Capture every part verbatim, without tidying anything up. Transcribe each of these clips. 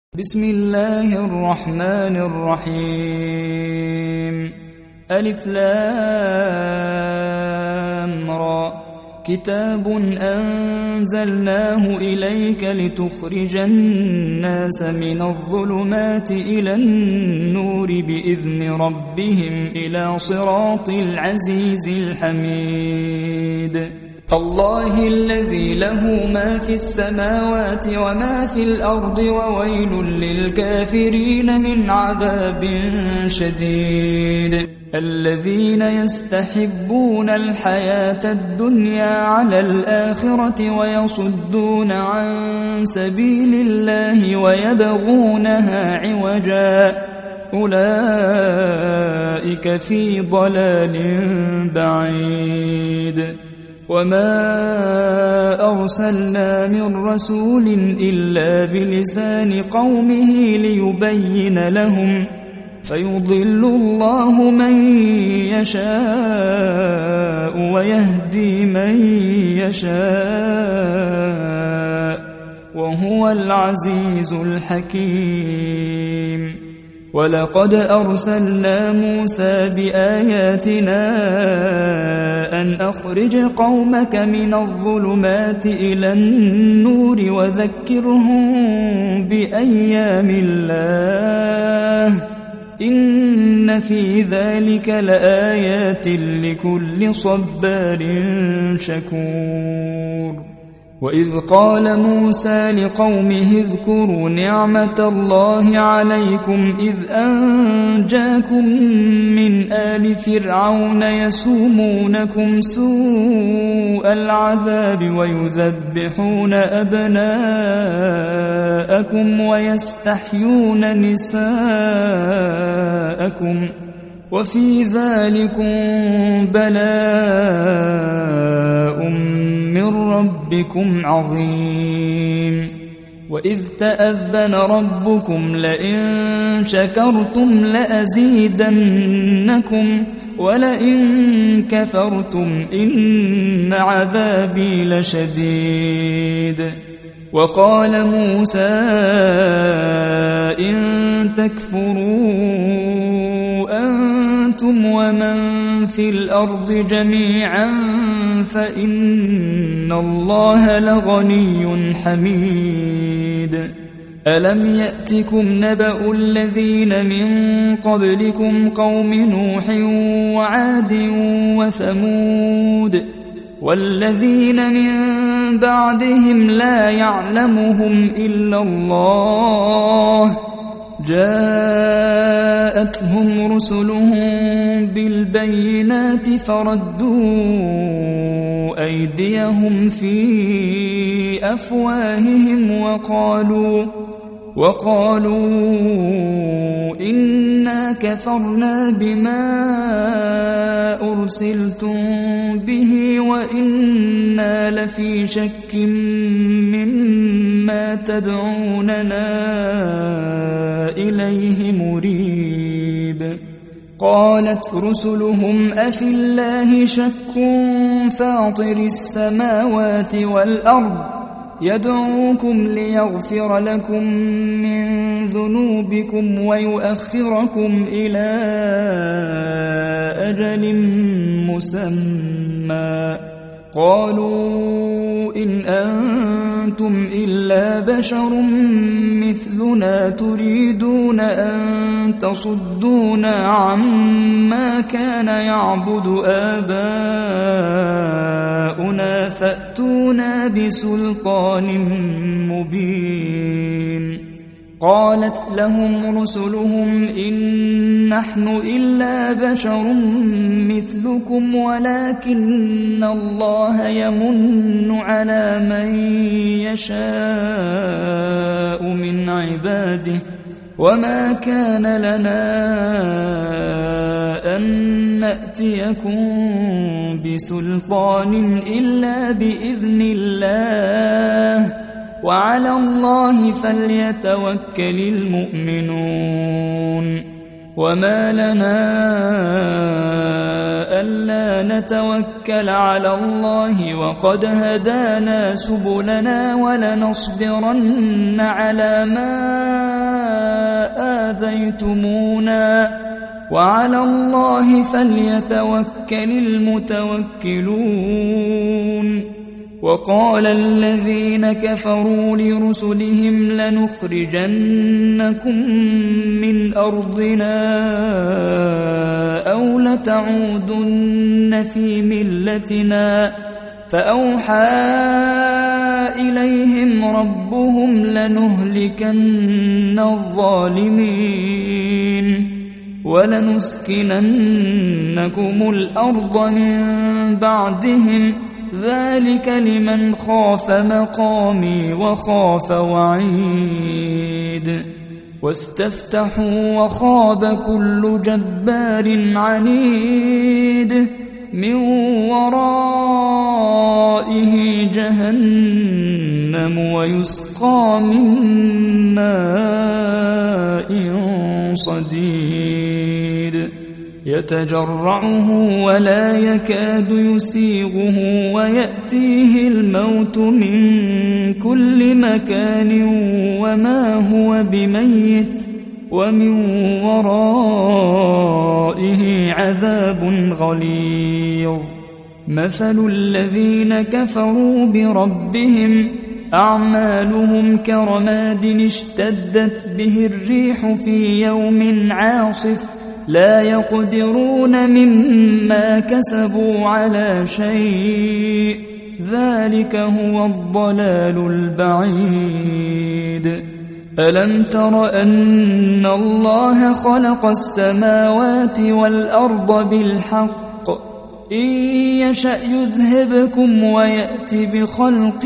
بسم الله الرحمن الرحيم ألف لام را كتاب أنزلناه إليك لتخرج الناس من الظلمات إلى النور بإذن ربهم إلى صراط العزيز الحميد الله الذي له ما في السماوات وما في الأرض وويل للكافرين من عذاب شديد الذين يستحبون الحياة الدنيا على الآخرة ويصدون عن سبيل الله ويبغونها عوجا أولئك في ضلال بعيد وما أرسلنا من رسول إلا بلسان قومه ليبين لهم فيضل الله من يشاء ويهدي من يشاء وهو العزيز الحكيم ولقد أرسلنا موسى بآياتنا أن أخرج قومك من الظلمات إلى النور وذكرهم بأيام الله إن في ذلك لآيات لكل صبار شكور وإذ قال موسى لقومه اذكروا نعمة الله عليكم إذ أنجاكم من آل فرعون يسومونكم سوء العذاب ويذبحون أبناءكم ويستحيون نساءكم وفي ذلكم بلاء من ربكم عظيم وإذ تأذن ربكم لئن شكرتم لأزيدنكم ولئن كفرتم إن عذابي لشديد وقال موسى إن تكفروا أنتم ومن في الأرض جميعا فإن الله لغني حميد ألم يأتكم نبأ الذين من قبلكم قوم نوح وعاد وثمود والذين من بعدهم لا يعلمهم إلا الله جاءتهم رسلهم بالبينات فردوا أيديهم في أفواههم وقالوا وقالوا إنا كفرنا بما أرسلتم به وإنا لفي شك مما تدعوننا إليه مريب قالت رسلهم أفي الله شك فاطر السماوات والأرض يدعوكم ليغفر لكم من ذنوبكم ويؤخركم إلى أجل مسمى قالوا إن أنتم إلا بشر مثلنا تريدون أن تصدونا عما كان يعبد آباؤنا فأتونا بسلطان مبين قالت لهم رسلهم إن نحن إلا بشر مثلكم ولكن الله يمن على من يشاء من عباده وما كان لنا أن نأتيكم بسلطان إلا بإذن الله وعلى الله فليتوكل المؤمنون وما لنا ألا نتوكل على الله وقد هدانا سبلنا ولنصبرن على ما آذيتمونا وعلى الله فليتوكل المتوكلون. وقال الذين كفروا لرسلهم لنخرجنكم من أرضنا أو لتعودن في ملتنا فأوحى إليهم ربهم لنهلكن الظالمين ولنسكننكم الأرض من بعدهم ذلك لمن خاف مقامي وخاف وعيد. واستفتحوا وخاب كل جبار عنيد من ورائه جهنم ويسقى من ماء صديد يتجرعه ولا يكاد يسيغه ويأتيه الموت من كل مكان وما هو بميت ومن ورائه عذاب غليظ. مثل الذين كفروا بربهم أعمالهم كرماد اشتدت به الريح في يوم عاصف لا يقدرون مما كسبوا على شيء ذلك هو الضلال البعيد. ألم تر أن الله خلق السماوات والأرض بالحق إن يشأ يذهبكم ويأت بخلق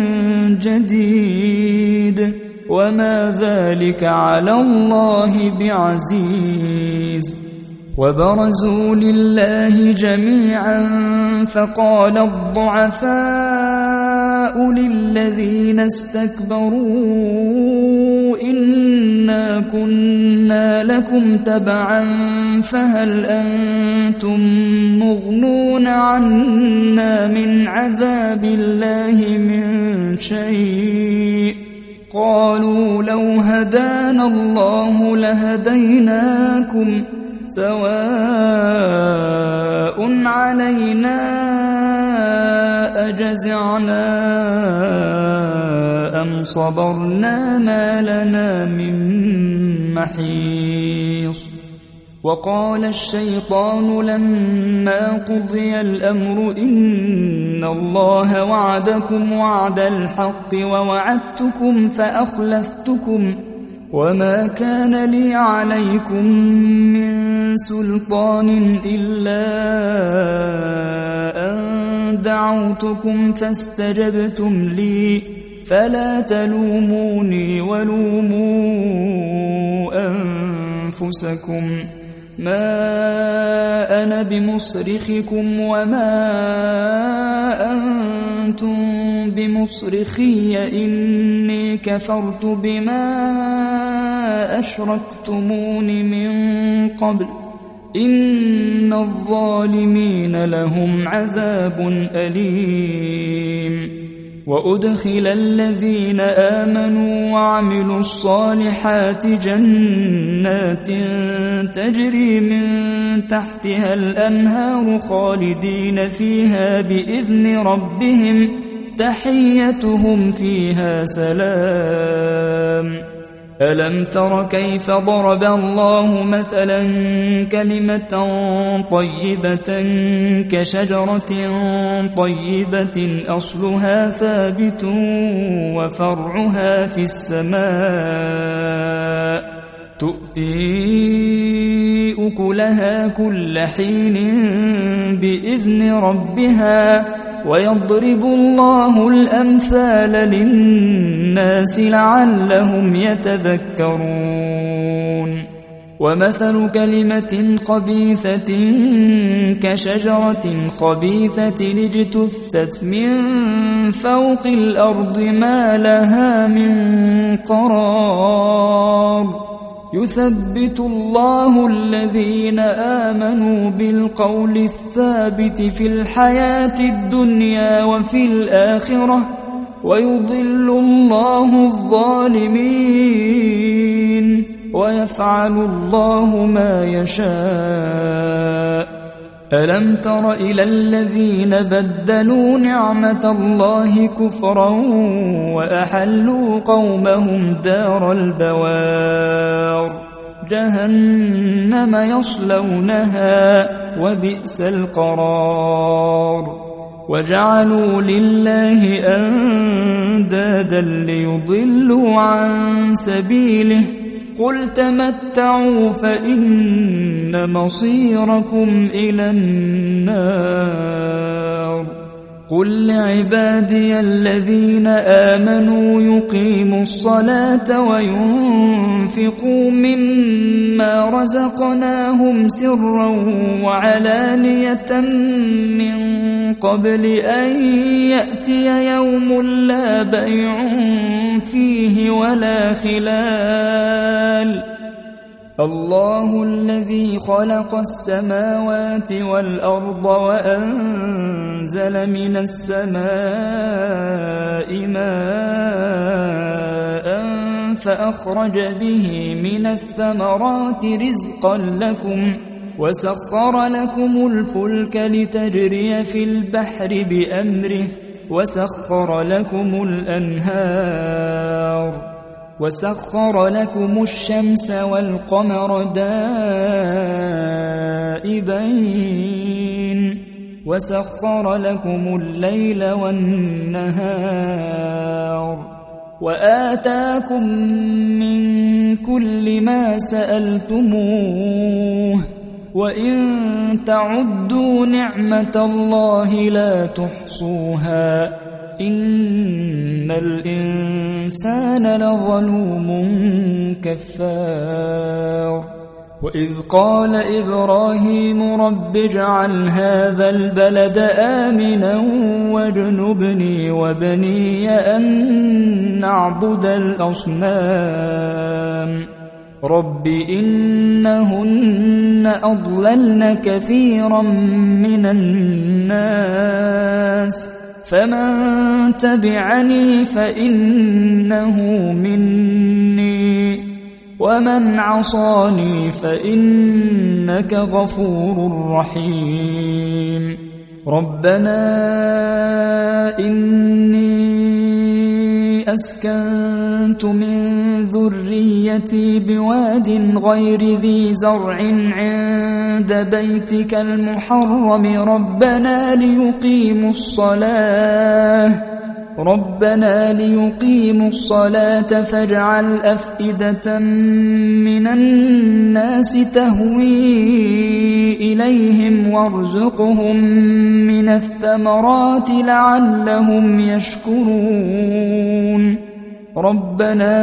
جديد وما ذلك على الله بعزيز. وبرزوا لله جميعا فقال الضعفاء للذين استكبروا إنا كنا لكم تبعا فهل أنتم مغنون عنا من عذاب الله من شيء قالوا لو هدانا الله لهديناكم سواء علينا أجزعنا أم صبرنا ما لنا من محيص. وقال الشيطان لما قضي الأمر إن الله وعدكم وعد الحق ووعدتكم فأخلفتكم وما كان لي عليكم من سلطان إلا أن دعوتكم فاستجبتم لي فلا تلوموني ولوموا أنفسكم ما أنا بمصرخكم وما أنتم بمصرخي إني كفرت بما أشركتمون من قبل إن الظالمين لهم عذاب أليم. وأدخل الذين آمنوا وعملوا الصالحات جنات تجري من تحتها الأنهار خالدين فيها بإذن ربهم تحيتهم فيها سلام. ألم تر كيف ضرب الله مثلا كلمة طيبة كشجرة طيبة أصلها ثابت وفرعها في السماء تؤتي أكلها كل حين بإذن ربها ويضرب الله الأمثال للناس لعلهم يتذكرون. ومثل كلمة خبيثة كشجرة خبيثة اجتثت من فوق الأرض ما لها من قرار يثبت الله الذين آمنوا بالقول الثابت في الحياة الدنيا وفي الآخرة ويضل الله الظالمين. ويفعل الله ما يشاء. ألم تر إلى الذين بدلوا نعمة الله كفرا وأحلوا قومهم دار البوار جهنم يصلونها وبئس القرار. وجعلوا لله أندادا ليضلوا عن سبيله قل تمتعوا فإن مصيركم إلى النار. قل لعبادي الذين آمنوا يقيموا الصلاة وينفقوا مما رزقناهم سرا وعلانية من قبل أن يأتي يوم لا بيع فيه ولا خلال. الله الذي خلق السماوات والأرض وأنزل من السماء ماء فأخرج به من الثمرات رزقا لكم وسخر لكم الفلك لتجري في البحر بأمره وسخر لكم الأنهار وسخر لكم الشمس والقمر دائبين وسخر لكم الليل والنهار وآتاكم من كل ما سألتموه وإن تعدوا نعمة الله لا تحصوها إن الإنسان لظلوم كفار. وإذ قال إبراهيم رب اجعل هذا البلد آمنا واجنبني وبني أن نعبد الأصنام رب إنهن أضللن كثيرا من الناس فمن تبعني فإنه مني ومن عصاني فإنك غفور رحيم. ربنا إني أسكنت من ذريتي بواد غير ذي زرع عند بيتك المحرم ربنا ليقيموا الصلاة ربنا ليقيموا الصلاة فاجعل أفئدة من الناس تهوي إليهم وارزقهم من الثمرات لعلهم يشكرون. ربنا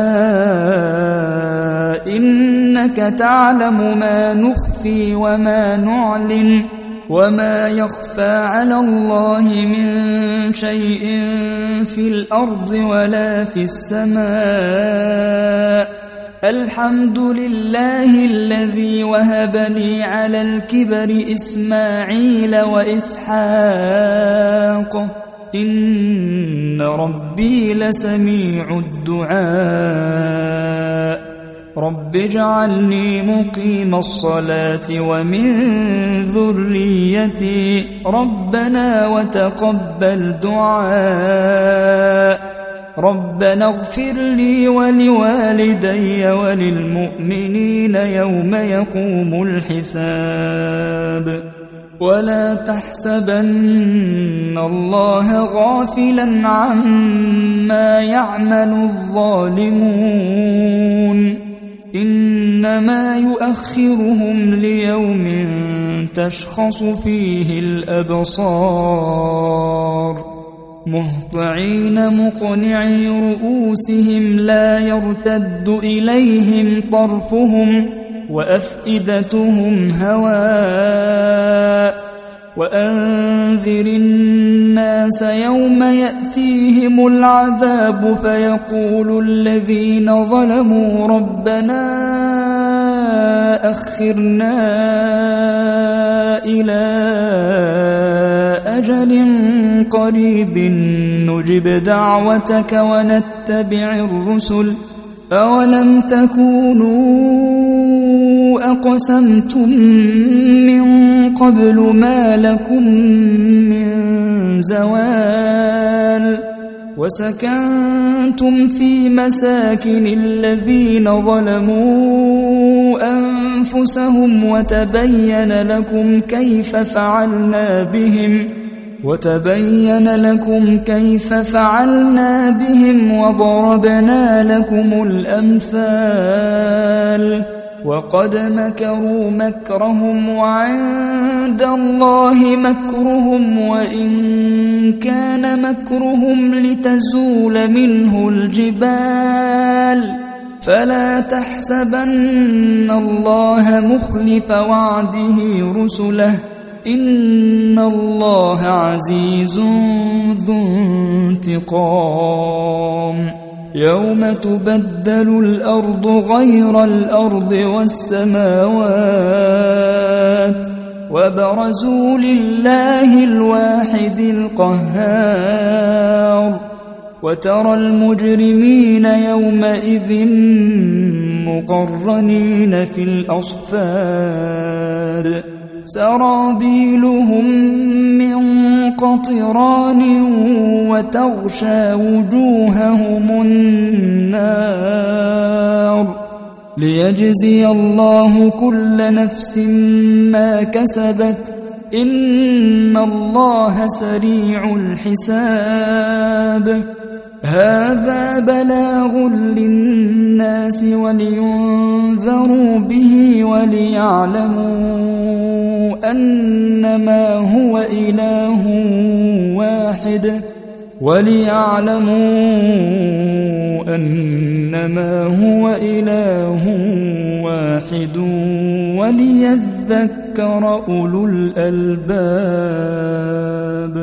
إنك تعلم ما نخفي وما نعلن وما يخفى على الله من شيء في الأرض ولا في السماء. الحمد لله الذي وهب لي على الكبر إسماعيل وإسحاق إن ربي لسميع الدعاء. رب اجعلني مقيم الصلاة ومن ذريتي ربنا وتقبل دعاء. ربنا اغفر لي ولوالدي وللمؤمنين يوم يقوم الحساب. ولا تحسبن الله غافلا عما يعمل الظالمون إنما يؤخرهم ليوم تشخص فيه الأبصار مهطعين مقنعي رؤوسهم لا يرتد إليهم طرفهم وأفئدتهم هواء. وأنذر الناس يوم يأتيهم العذاب فيقول الذين ظلموا ربنا أخرنا إلى أجل قريب نجب دعوتك ونتبع الرسل أولم تكونوا أقسمتم من قبل ما لكم من زوال وسكنتم في مساكن الذين ظلموا أنفسهم وتبين لكم كيف فعلنا بهم وتبين لكم كيف فعلنا بهم وضربنا لكم الأمثال وقد مكروا مكرهم وعند الله مكرهم وإن كان مكرهم لتزول منه الجبال فلا تحسبن الله مخلف وعده رسله إن الله عزيز ذو انتقام يوم تبدل الأرض غير الأرض والسماوات وبرزوا لله الواحد القهار وترى المجرمين يومئذ مقرنين في الأصفاد سرابيلهم من قطران وتغشى وجوههم النار ليجزي الله كل نفس ما كسبت إن الله سريع الحساب هذا بلاغ للناس ولينذروا به وليعلموا أنما هو إله واحد وليعلموا أنما هو إله واحد وليذكر أولو الألباب.